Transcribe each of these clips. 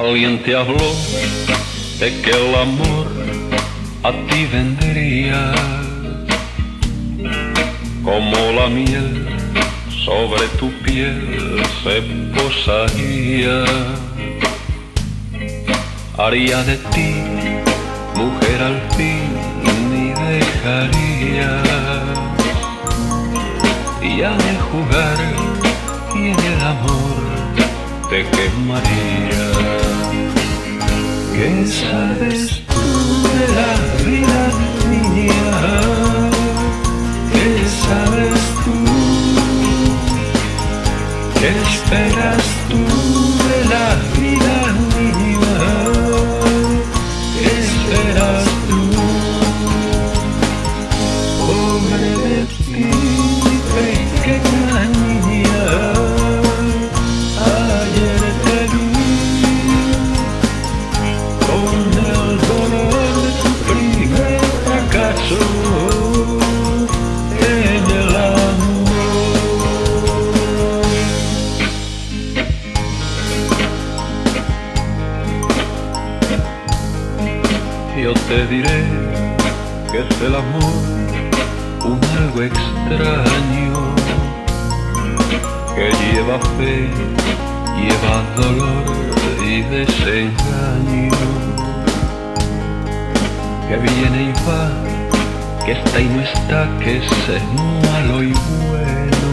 Alguien te habló de que el amor a ti vendría como la miel sobre tu piel se posaría. Haría de ti mujer al fin y dejaría, y al jugar y en el amor te quemaría. ¿Qué sabes tú de la vida, niña? ¿Qué sabes tú? ¿Qué esperas tú de la vida, niña? ¿Qué esperas tú? Pobre de ti, pequeña niña. Ayer te vi con el dolor de tu primer fracaso en el amor. Yo te diré que es el amor un algo extraño que lleva fe, lleva dolor y desengaño, que viene y va, que está y no está, que es malo y bueno,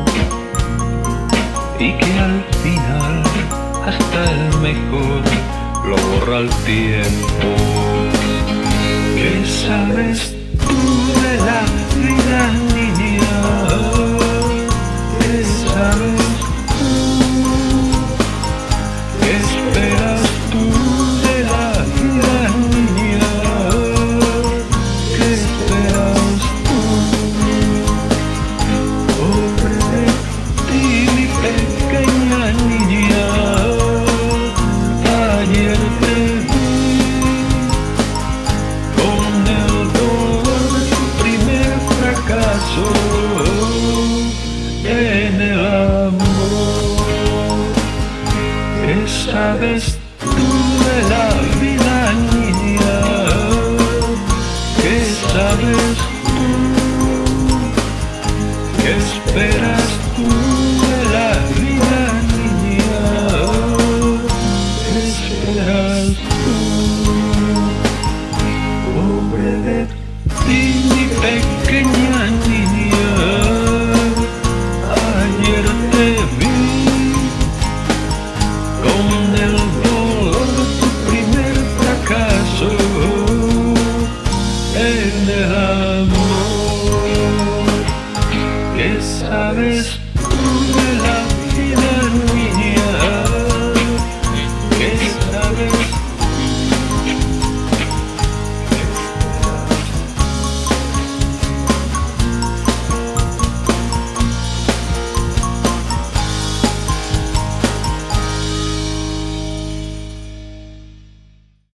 y que al final hasta el mejor lo borra el tiempo. ¿Qué sabes tú de la vida, niña? ¿Qué sabes tú? ¿Qué esperas tú de la vida, niña? ¿Qué esperas tú? Pobre de ti, mi pequeña niña. Ayer te vi con el dolor de tu primer fracaso en el amor. ¿Qué sabes tú de la vida, niña? ¿Qué sabes tú? ¿Qué esperas